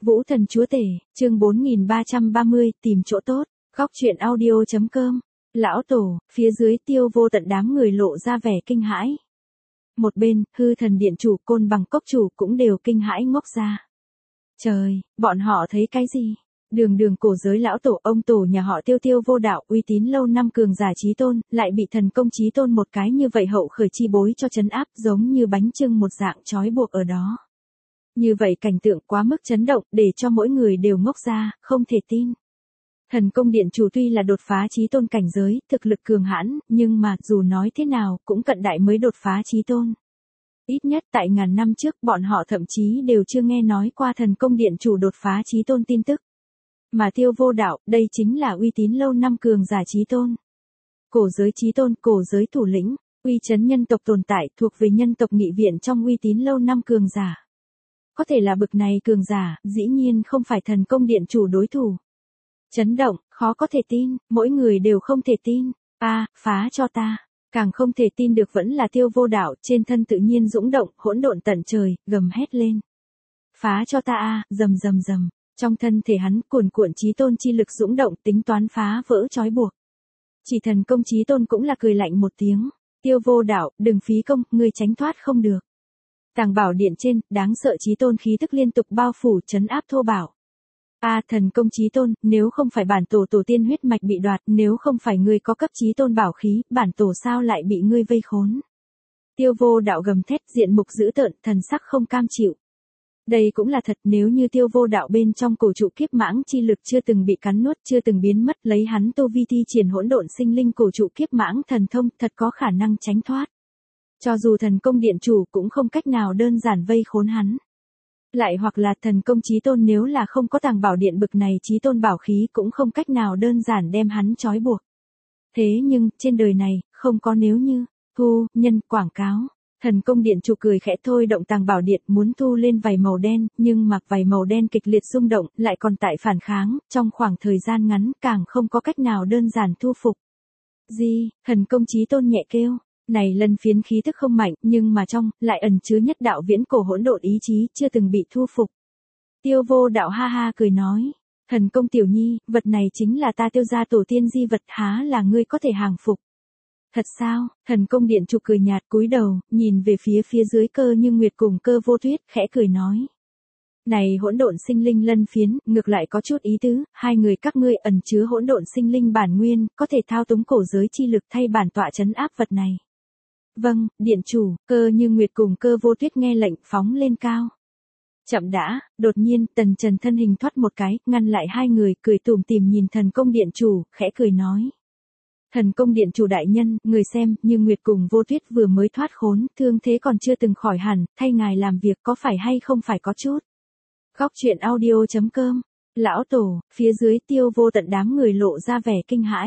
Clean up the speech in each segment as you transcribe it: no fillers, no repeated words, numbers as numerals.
Vũ Thần Chúa Tể, chương 4330, tìm chỗ tốt, góc truyện audio.com. Lão Tổ, phía dưới Tiêu Vô Tận đám người lộ ra vẻ kinh hãi. Một bên, Hư Thần Điện chủ, Côn Bằng Cốc chủ cũng đều kinh hãi ngốc ra. Trời, bọn họ thấy cái gì? Đường cổ giới lão tổ, ông tổ nhà họ Tiêu Vô Đạo, uy tín lâu năm cường giả chí tôn, lại bị thần công chí tôn một cái như vậy hậu khởi chi bối cho trấn áp, giống như bánh chưng một dạng trói buộc ở đó. Như vậy cảnh tượng quá mức chấn động, để cho mỗi người đều ngốc ra, không thể tin. Thần công điện chủ tuy là đột phá chí tôn cảnh giới, thực lực cường hãn, nhưng mà dù nói thế nào cũng cận đại mới đột phá chí tôn. Ít nhất tại ngàn năm trước bọn họ thậm chí đều chưa nghe nói qua thần công điện chủ đột phá chí tôn tin tức. Mà Tiêu Vô Đạo, đây chính là uy tín lâu năm cường giả chí tôn. Cổ giới chí tôn, cổ giới thủ lĩnh, uy chấn nhân tộc tồn tại, thuộc về nhân tộc nghị viện trong uy tín lâu năm cường giả. Có thể là bực này cường giả, dĩ nhiên không phải thần công điện chủ đối thủ. Chấn động, khó có thể tin, mỗi người đều không thể tin. Phá cho ta. Càng không thể tin được vẫn là Tiêu Vô Đạo, trên thân tự nhiên dũng động, hỗn độn tận trời, gầm hét lên. Phá cho ta rầm rầm rầm. Trong thân thể hắn cuồn cuộn chí tôn chi lực dũng động, tính toán phá vỡ trói buộc. Chỉ thần công chí tôn cũng là cười lạnh một tiếng. Tiêu Vô Đạo, đừng phí công, ngươi tránh thoát không được. Tàng bảo điện trên, đáng sợ chí tôn khí tức liên tục bao phủ trấn áp thô bảo. Thần công chí tôn, nếu không phải bản tổ tiên huyết mạch bị đoạt, nếu không phải ngươi có cấp chí tôn bảo khí, bản tổ sao lại bị ngươi vây khốn. Tiêu Vô Đạo gầm thét, diện mục dữ tợn, thần sắc không cam chịu. Đây cũng là thật, nếu như Tiêu Vô Đạo bên trong cổ trụ kiếp mãng chi lực chưa từng bị cắn nuốt, chưa từng biến mất, lấy hắn tu vi thi triển hỗn độn sinh linh cổ trụ kiếp mãng thần thông, thật có khả năng tránh thoát. Cho dù thần công điện chủ cũng không cách nào đơn giản vây khốn hắn. Lại hoặc là thần công chí tôn nếu là không có tàng bảo điện bực này chí tôn bảo khí cũng không cách nào đơn giản đem hắn trói buộc. Thế nhưng, trên đời này, không có nếu như, nhân quảng cáo. Thần công điện chủ cười khẽ thôi động tàng bảo điện muốn thu lên vảy màu đen, nhưng mặc vảy màu đen kịch liệt rung động, lại còn tại phản kháng, trong khoảng thời gian ngắn càng không có cách nào đơn giản thu phục. Thần công chí tôn nhẹ kêu. Này lần phiến khí thức không mạnh, nhưng mà trong, lại ẩn chứa nhất đạo viễn cổ hỗn độn ý chí, chưa từng bị thu phục. Tiêu Vô Đạo ha ha cười nói. Thần công tiểu nhi, vật này chính là ta Tiêu gia tổ tiên di vật, há là ngươi có thể hàng phục. Thật sao? Thần công điện chủ cười nhạt cúi đầu, nhìn về phía dưới Cơ Như Nguyệt cùng Cơ Vô Tuyết, khẽ cười nói. Này hỗn độn sinh linh lân phiến, ngược lại có chút ý tứ, hai người các ngươi ẩn chứa hỗn độn sinh linh bản nguyên, có thể thao túng cổ giới chi lực thay bản tọa trấn áp vật này. Vâng, điện chủ, Cơ Như Nguyệt cùng Cơ Vô Tuyết nghe lệnh phóng lên cao. Chậm đã, đột nhiên, Tần Trần thân hình thoát một cái, ngăn lại hai người, cười tủm tỉm nhìn thần công điện chủ, khẽ cười nói. Thần công điện chủ đại nhân, người xem, Như Nguyệt cùng Vô Tuyết vừa mới thoát khốn, thương thế còn chưa từng khỏi hẳn, thay ngài làm việc có phải hay không phải có chút. Góc truyện audio.com. Lão Tổ, phía dưới Tiêu Vô Tận đám người lộ ra vẻ kinh hãi.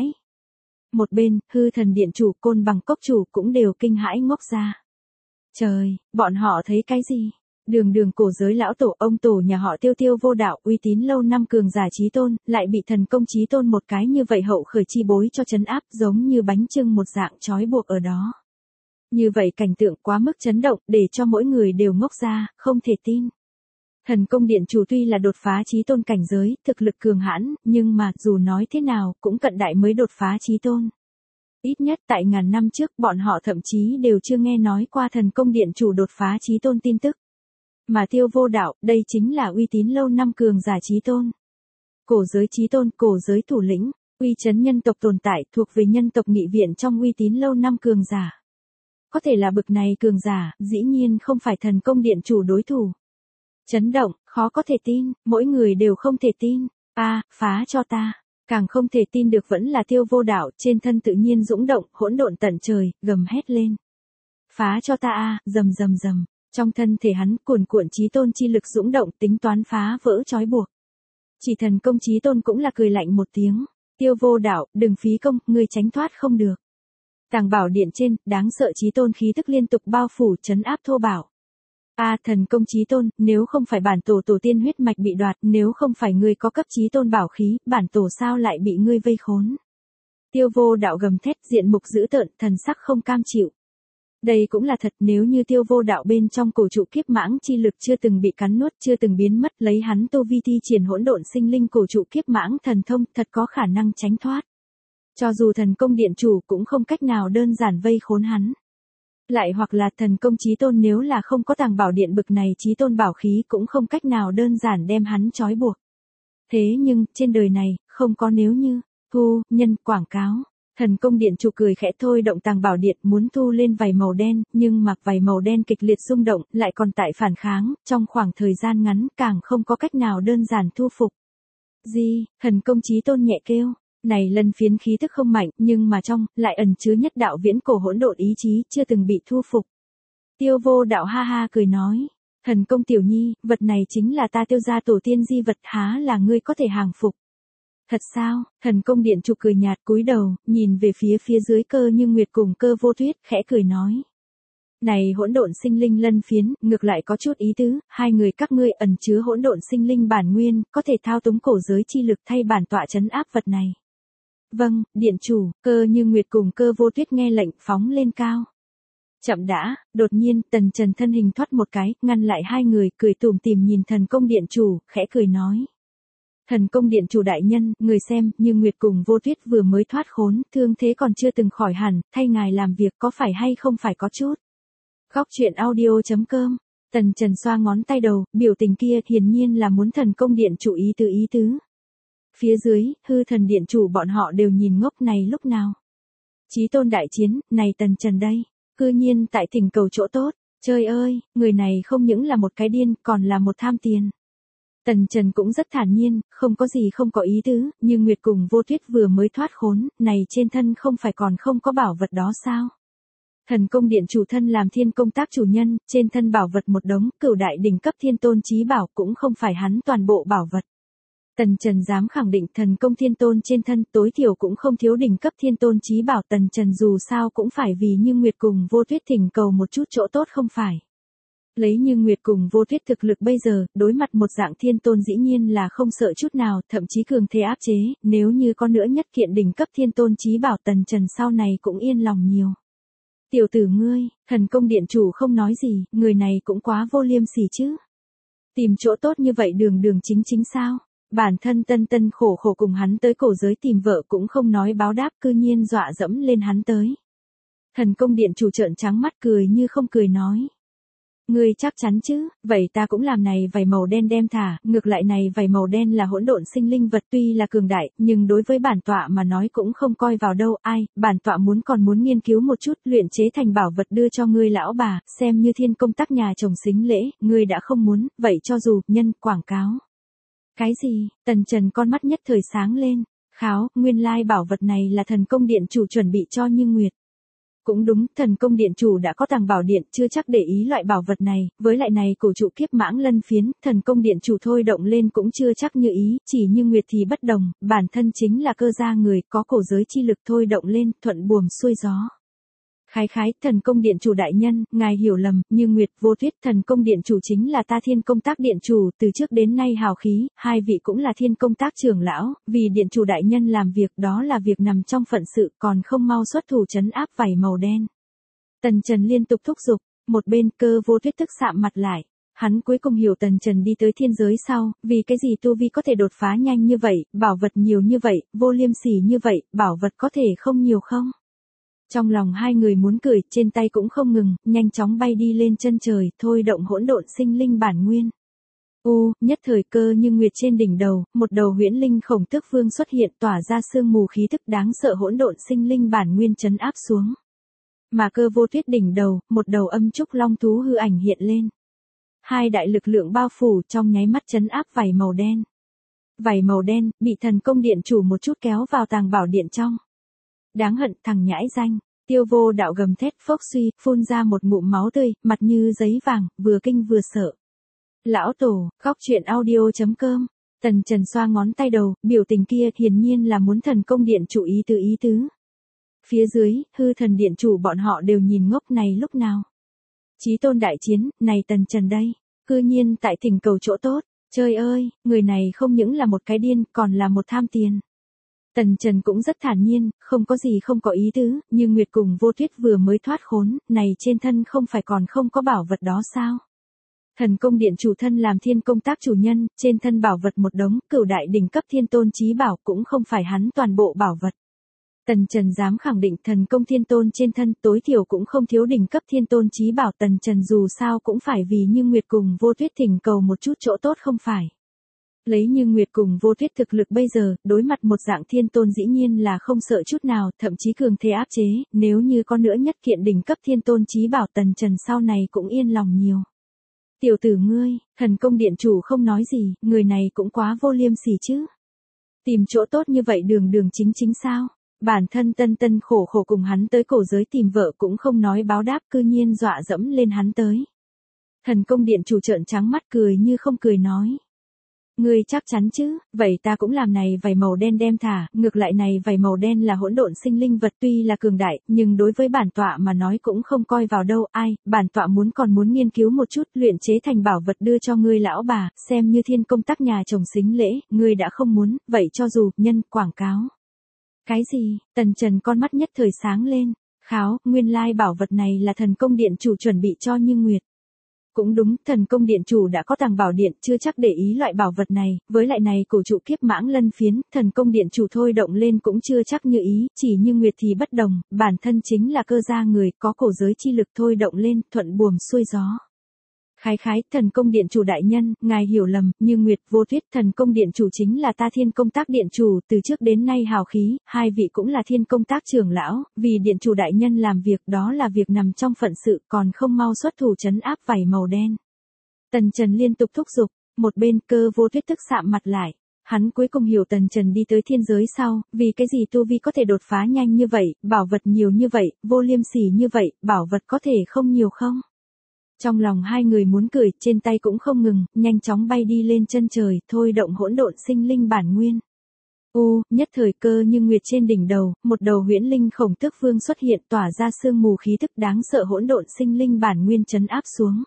Một bên, Hư Thần Điện chủ, Côn Bằng Cốc chủ cũng đều kinh hãi ngốc ra. Trời, bọn họ thấy cái gì? Đường cổ giới lão tổ, ông tổ nhà họ Tiêu Vô Đạo, uy tín lâu năm cường giả chí tôn, lại bị thần công chí tôn một cái như vậy hậu khởi chi bối cho trấn áp, giống như bánh chưng một dạng trói buộc ở đó. Như vậy cảnh tượng quá mức chấn động, để cho mỗi người đều ngốc ra, không thể tin. Thần công điện chủ tuy là đột phá chí tôn cảnh giới, thực lực cường hãn, nhưng mà dù nói thế nào cũng cận đại mới đột phá chí tôn. Ít nhất tại ngàn năm trước bọn họ thậm chí đều chưa nghe nói qua thần công điện chủ đột phá chí tôn tin tức. Mà Tiêu Vô Đạo, đây chính là uy tín lâu năm cường giả chí tôn. Cổ giới chí tôn, cổ giới thủ lĩnh, uy chấn nhân tộc tồn tại, thuộc về nhân tộc nghị viện trong uy tín lâu năm cường giả. Có thể là bực này cường giả, dĩ nhiên không phải thần công điện chủ đối thủ. Chấn động, khó có thể tin, mỗi người đều không thể tin. Phá cho ta. Càng không thể tin được vẫn là Tiêu Vô Đạo, trên thân tự nhiên dũng động, hỗn độn tận trời, gầm hét lên. Phá cho ta rầm rầm rầm. Trong thân thể hắn cuồn cuộn chí tôn chi lực dũng động, tính toán phá vỡ trói buộc. Chỉ thần công chí tôn cũng là cười lạnh một tiếng. Tiêu Vô Đạo, đừng phí công, ngươi tránh thoát không được. Tàng bảo điện trên, đáng sợ chí tôn khí tức liên tục bao phủ trấn áp thô bảo. Thần công chí tôn, nếu không phải bản tổ tiên huyết mạch bị đoạt, nếu không phải ngươi có cấp chí tôn bảo khí, bản tổ sao lại bị ngươi vây khốn. Tiêu Vô Đạo gầm thét, diện mục dữ tợn, thần sắc không cam chịu. Đây cũng là thật, nếu như Tiêu Vô Đạo bên trong cổ trụ kiếp mãng chi lực chưa từng bị cắn nuốt, chưa từng biến mất, lấy hắn tu vi thi triển hỗn độn sinh linh cổ trụ kiếp mãng thần thông, thật có khả năng tránh thoát. Cho dù thần công điện chủ cũng không cách nào đơn giản vây khốn hắn. Lại hoặc là thần công chí tôn nếu là không có tàng bảo điện bực này chí tôn bảo khí cũng không cách nào đơn giản đem hắn trói buộc. Thế nhưng, trên đời này, không có nếu như, thu, nhân, quảng cáo. Thần công điện chủ cười khẽ thôi động tàng bảo điện muốn thu lên vảy màu đen, nhưng mặc vảy màu đen kịch liệt rung động, lại còn tại phản kháng, trong khoảng thời gian ngắn càng không có cách nào đơn giản thu phục. Gì, thần công chí tôn nhẹ kêu, này lân phiến khí tức không mạnh, nhưng mà trong, lại ẩn chứa nhất đạo viễn cổ hỗn độn ý chí, chưa từng bị thu phục. Tiêu Vô Đạo ha ha cười nói, thần công tiểu nhi, vật này chính là ta Tiêu gia tổ tiên di vật, há là ngươi có thể hàng phục. Thật sao? Thần công điện chủ cười nhạt cúi đầu, nhìn về phía dưới Cơ Như Nguyệt cùng Cơ Vô Tuyết, khẽ cười nói. Này hỗn độn sinh linh lân phiến, ngược lại có chút ý tứ, hai người các ngươi ẩn chứa hỗn độn sinh linh bản nguyên, có thể thao túng cổ giới chi lực thay bản tọa trấn áp vật này. Vâng, điện chủ, Cơ Như Nguyệt cùng Cơ Vô Tuyết nghe lệnh phóng lên cao. Chậm đã, đột nhiên, Tần Trần thân hình thoát một cái, ngăn lại hai người, cười tủm tỉm nhìn thần công điện chủ, khẽ cười nói. Thần công điện chủ đại nhân, người xem, Như Nguyệt cùng Vô Tuyết vừa mới thoát khốn, thương thế còn chưa từng khỏi hẳn, thay ngài làm việc có phải hay không phải có chút. Góc truyện audio.com, Tần Trần xoa ngón tay đầu, biểu tình kia hiển nhiên là muốn thần công điện chủ ý tứ. Phía dưới, hư thần điện chủ bọn họ đều nhìn ngốc này lúc nào. Chí tôn đại chiến, này Tần Trần đây, cư nhiên tại thỉnh cầu chỗ tốt, trời ơi, người này không những là một cái điên, còn là một tham tiền. Tần Trần cũng rất thản nhiên, không có gì không có ý tứ, nhưng Nguyệt cùng Vô Tuyết vừa mới thoát khốn, này trên thân không phải còn không có bảo vật đó sao? Thần công điện chủ thân làm thiên công tác chủ nhân, trên thân bảo vật một đống, cửu đại đỉnh cấp thiên tôn chí bảo cũng không phải hắn toàn bộ bảo vật. Tần Trần dám khẳng định thần công thiên tôn trên thân tối thiểu cũng không thiếu đỉnh cấp thiên tôn chí bảo, Tần Trần dù sao cũng phải vì Như Nguyệt cùng Vô Tuyết thỉnh cầu một chút chỗ tốt không phải. Lấy Như Nguyệt cùng Vô Tuyết thực lực bây giờ, đối mặt một dạng thiên tôn dĩ nhiên là không sợ chút nào, thậm chí cường thế áp chế, nếu như có nữa nhất kiện đỉnh cấp thiên tôn chí bảo, Tần Trần sau này cũng yên lòng nhiều. Tiểu tử ngươi, thần công điện chủ không nói gì, người này cũng quá vô liêm sỉ chứ. Tìm chỗ tốt như vậy đường chính sao? Bản thân tân khổ cùng hắn tới cổ giới tìm vợ cũng không nói báo đáp, cư nhiên dọa dẫm lên hắn tới. Thần công điện chủ trợn trắng mắt cười như không cười nói. Ngươi chắc chắn chứ, vậy ta cũng làm này vảy màu đen đem thả, ngược lại này vảy màu đen là hỗn độn sinh linh vật tuy là cường đại, nhưng đối với bản tọa mà nói cũng không coi vào đâu, ai, bản tọa còn muốn nghiên cứu một chút, luyện chế thành bảo vật đưa cho ngươi lão bà, xem như thiên công tác nhà chồng xính lễ, ngươi đã không muốn, vậy cho dù, nhân, quảng cáo. Cái gì, Tần Trần con mắt nhất thời sáng lên, kháo, nguyên lai bảo vật này là thần công điện chủ chuẩn bị cho Như Nguyệt. Cũng đúng, thần công điện chủ đã có tàng bảo điện, chưa chắc để ý loại bảo vật này, với lại này cổ trụ kiếp mãng lân phiến, thần công điện chủ thôi động lên cũng chưa chắc như ý, chỉ Như Nguyệt thì bất đồng, bản thân chính là cơ gia người, có cổ giới chi lực thôi động lên, thuận buồm xuôi gió. Khái, thần công điện chủ đại nhân, ngài hiểu lầm, Như Nguyệt, Vô Tuyết, thần công điện chủ chính là ta thiên công tác điện chủ, từ trước đến nay hào khí, hai vị cũng là thiên công tác trưởng lão, vì điện chủ đại nhân làm việc đó là việc nằm trong phận sự, còn không mau xuất thủ trấn áp vảy màu đen. Tần Trần liên tục thúc giục, một bên Cơ Vô Tuyết tức sạm mặt lại. Hắn cuối cùng hiểu Tần Trần đi tới thiên giới sau, vì cái gì tu vi có thể đột phá nhanh như vậy, bảo vật nhiều như vậy, vô liêm sỉ như vậy, bảo vật có thể không nhiều không? Trong lòng hai người muốn cười, trên tay cũng không ngừng, nhanh chóng bay đi lên chân trời, thôi động hỗn độn sinh linh bản nguyên. Nhất thời Cơ Như Nguyệt trên đỉnh đầu, một đầu huyễn linh khổng tước vương xuất hiện tỏa ra sương mù khí tức đáng sợ hỗn độn sinh linh bản nguyên trấn áp xuống. Mà Cơ Vô Tuyết đỉnh đầu, một đầu âm trúc long thú hư ảnh hiện lên. Hai đại lực lượng bao phủ trong nháy mắt trấn áp vảy màu đen. Vảy màu đen, bị thần công điện chủ một chút kéo vào tàng bảo điện trong. Đáng hận thằng nhãi danh, Tiêu Vô Đạo gầm thét phốc suy, phun ra một ngụm máu tươi, mặt như giấy vàng, vừa kinh vừa sợ. Lão tổ, góc truyện audio.com, Tần Trần xoa ngón tay đầu, biểu tình kia hiển nhiên là muốn thần công điện chủ ý tứ. Phía dưới, hư thần điện chủ bọn họ đều nhìn ngốc này lúc nào. Chí tôn đại chiến, này Tần Trần đây, cư nhiên tại thỉnh cầu chỗ tốt, trời ơi, người này không những là một cái điên, còn là một tham tiền. Tần Trần cũng rất thản nhiên, không có gì không có ý tứ, như Nguyệt cùng Vô Tuyết vừa mới thoát khốn, này trên thân không phải còn không có bảo vật đó sao? Thần công điện chủ thân làm thiên công tác chủ nhân, trên thân bảo vật một đống, cửu đại đỉnh cấp thiên tôn chí bảo cũng không phải hắn toàn bộ bảo vật. Tần Trần dám khẳng định thần công thiên tôn trên thân tối thiểu cũng không thiếu đỉnh cấp thiên tôn chí bảo. Tần Trần dù sao cũng phải vì Như Nguyệt cùng Vô Tuyết thỉnh cầu một chút chỗ tốt không phải. Lấy Như Nguyệt cùng Vô Tuyết thực lực bây giờ, đối mặt một dạng thiên tôn dĩ nhiên là không sợ chút nào, thậm chí cường thế áp chế, nếu như có nữa nhất kiện đỉnh cấp thiên tôn chí bảo Tần Trần sau này cũng yên lòng nhiều. Tiểu tử ngươi, thần công điện chủ không nói gì, người này cũng quá vô liêm sỉ chứ. Tìm chỗ tốt như vậy đường đường chính chính sao? Bản thân tân tân khổ khổ cùng hắn tới cổ giới tìm vợ cũng không nói báo đáp, cư nhiên dọa dẫm lên hắn tới. Thần công điện chủ trợn trắng mắt cười như không cười nói. Ngươi chắc chắn chứ, vậy ta cũng làm này vảy màu đen đem thả, ngược lại này vảy màu đen là hỗn độn sinh linh vật tuy là cường đại, nhưng đối với bản tọa mà nói cũng không coi vào đâu, ai, bản tọa còn muốn nghiên cứu một chút, luyện chế thành bảo vật đưa cho ngươi lão bà, xem như thiên công tác nhà chồng xính lễ, ngươi đã không muốn, vậy cho dù, nhân, quảng cáo. Cái gì, Tần Trần con mắt nhất thời sáng lên, kháo, nguyên lai bảo vật này là thần công điện chủ chuẩn bị cho Như Nguyệt. Cũng đúng, thần công điện chủ đã có tàng bảo điện, chưa chắc để ý loại bảo vật này, với lại này cổ trụ kiếp mãng lân phiến, thần công điện chủ thôi động lên cũng chưa chắc như ý, chỉ Như Nguyệt thì bất đồng, bản thân chính là cơ gia người, có cổ giới chi lực thôi động lên, thuận buồm xuôi gió. Khái, thần công điện chủ đại nhân, ngài hiểu lầm, Như Nguyệt, Vô Tuyết, thần công điện chủ chính là ta thiên công tác điện chủ, từ trước đến nay hào khí, hai vị cũng là thiên công tác trưởng lão, vì điện chủ đại nhân làm việc đó là việc nằm trong phận sự, còn không mau xuất thủ trấn áp vảy màu đen. Tần Trần liên tục thúc giục, một bên Cơ Vô Tuyết tức sạm mặt lại. Hắn cuối cùng hiểu Tần Trần đi tới thiên giới sau, vì cái gì tu vi có thể đột phá nhanh như vậy, bảo vật nhiều như vậy, vô liêm sỉ như vậy, bảo vật có thể không nhiều không? Trong lòng hai người muốn cười, trên tay cũng không ngừng, nhanh chóng bay đi lên chân trời, thôi động hỗn độn sinh linh bản nguyên. Nhất thời Cơ Như Nguyệt trên đỉnh đầu, một đầu huyễn linh khổng tước vương xuất hiện tỏa ra sương mù khí tức đáng sợ hỗn độn sinh linh bản nguyên trấn áp xuống.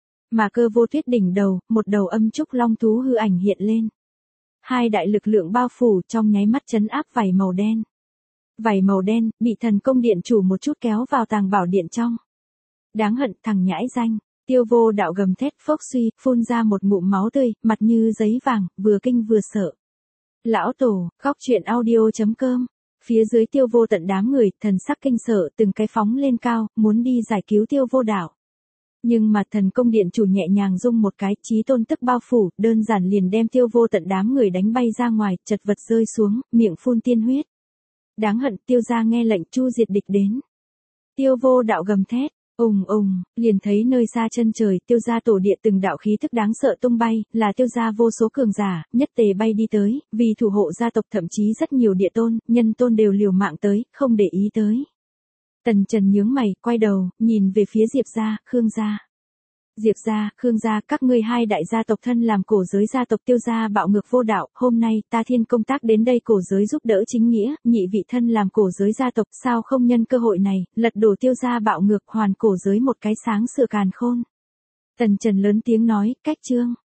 Mà Cơ Vô Tuyết đỉnh đầu, một đầu âm trúc long thú hư ảnh hiện lên. Hai đại lực lượng bao phủ trong nháy mắt trấn áp vảy màu đen. Vảy màu đen, bị thần công điện chủ một chút kéo vào tàng bảo điện trong. Đáng hận thằng nhãi danh, Tiêu Vô Đạo gầm thét phốc suy, phun ra một ngụm máu tươi, mặt như giấy vàng, vừa kinh vừa sợ. Lão tổ, góc truyện audio.com. Phía dưới Tiêu Vô Tận đám người, thần sắc kinh sợ, từng cái phóng lên cao, muốn đi giải cứu Tiêu Vô Đạo. Nhưng mà thần công điện chủ nhẹ nhàng rung một cái, chí tôn tức bao phủ, đơn giản liền đem Tiêu Vô Tận đám người đánh bay ra ngoài, chật vật rơi xuống, miệng phun tiên huyết. Đáng hận, Tiêu gia nghe lệnh chu diệt địch đến. Tiêu Vô Đạo gầm thét. Liền thấy nơi xa chân trời, Tiêu gia tổ địa từng đạo khí thức đáng sợ tung bay, là Tiêu gia vô số cường giả, nhất tề bay đi tới, vì thủ hộ gia tộc thậm chí rất nhiều địa tôn, nhân tôn đều liều mạng tới, không để ý tới. Tần Trần nhướng mày, quay đầu, nhìn về phía Diệp gia, Khương gia. Diệp gia, Khương gia, các ngươi hai đại gia tộc thân làm cổ giới gia tộc Tiêu gia bạo ngược vô đạo, hôm nay ta thiên công tác đến đây cổ giới giúp đỡ chính nghĩa, nhị vị thân làm cổ giới gia tộc, sao không nhân cơ hội này, lật đổ Tiêu gia bạo ngược hoàn cổ giới một cái sáng sửa càn khôn. Tần Trần lớn tiếng nói, cách chương.